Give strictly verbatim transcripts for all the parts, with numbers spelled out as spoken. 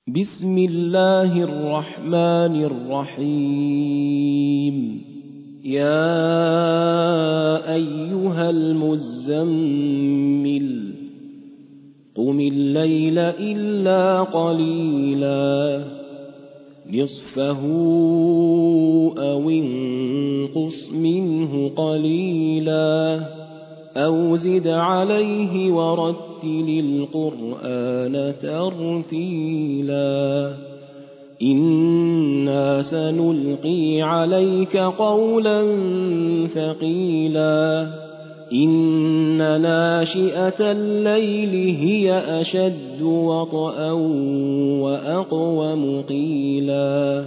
بسم الله الرحمن الرحيم يا أيها المزمل قم الليل إلا قليلا نصفه أو انقص منه قليلا أو زد عليه ورتل القرآن ترتيلا إنا سنلقي عليك قولا ثقيلا إن ناشئة الليل هي أشد وطئا وأقوم قيلا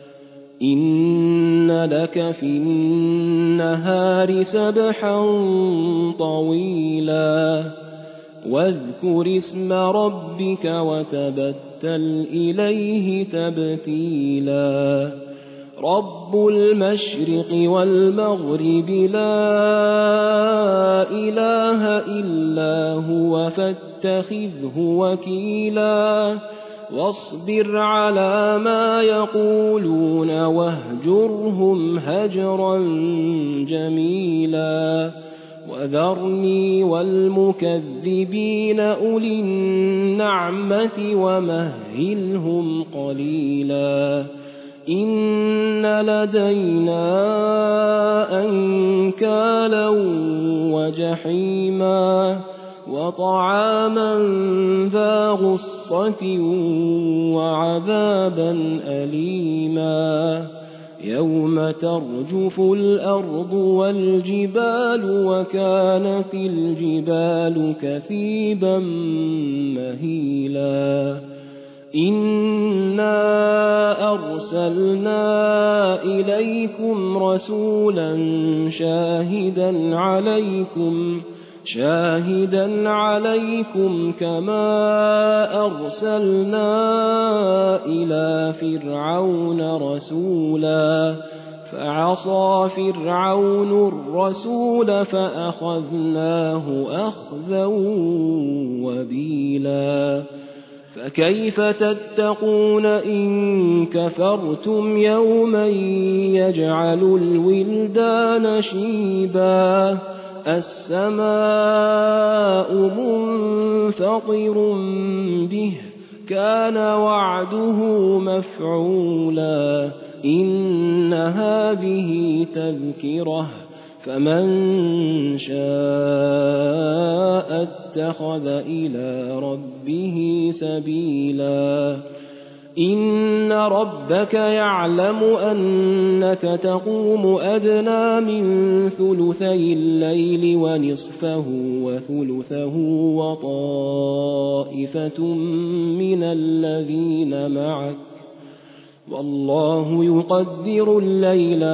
إن لك في النهار سبحا طويلا واذكر اسم ربك وتبتل إليه تبتيلا رب المشرق والمغرب لا إله إلا هو فاتخذه وكيلا واصبر على ما يقولون واهجرهم هجرا جميلا وذرني والمكذبين أولي النعمة ومهلهم قليلا إن لدينا أنكالا وجحيما وطعاما ذا غصة وعذابا أليما يوم ترجف الأرض والجبال وكانت الجبال كثيبا مهيلا إنا أرسلنا إليكم رسولا شاهدا عليكم شاهدا عليكم كما أرسلنا إلى فرعون رسولا فعصى فرعون الرسول فأخذناه أخذا وبيلا فكيف تتقون إن كفرتم يوما يجعل الولدان شيبا السماء منفطر به كان وعده مفعولا إن هذه تذكرة فمن شاء اتخذ إلى ربه سبيلا إن ربك يعلم أنك تقوم أدنى من ثلثي الليل ونصفه وثلثه وطائفة من الذين معك والله يقدر الليل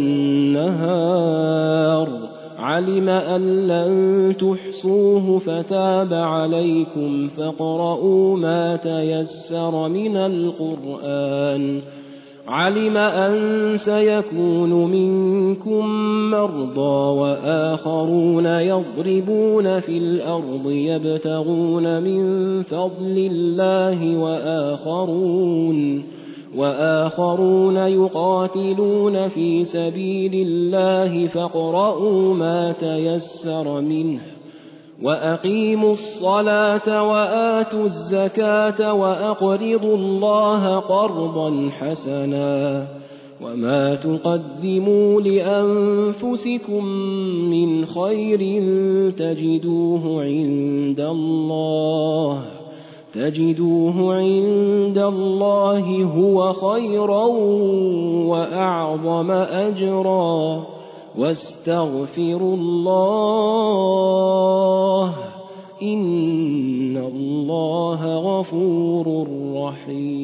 والنهار علم أن لن تحصوه فتاب عليكم فاقرؤوا ما تيسر من القرآن علم أن سيكون منكم مرضى وآخرون يضربون في الأرض يبتغون من فضل الله وآخرون وآخرون يقاتلون في سبيل الله فاقرؤوا ما تيسر منه وأقيموا الصلاة وآتوا الزكاة وأقرضوا الله قرضا حسنا وما تقدموا لأنفسكم من خير تجدوه عند الله تجدوه عند الله هو خيرا وأعظم أجرا واستغفروا الله إن الله غفور رحيم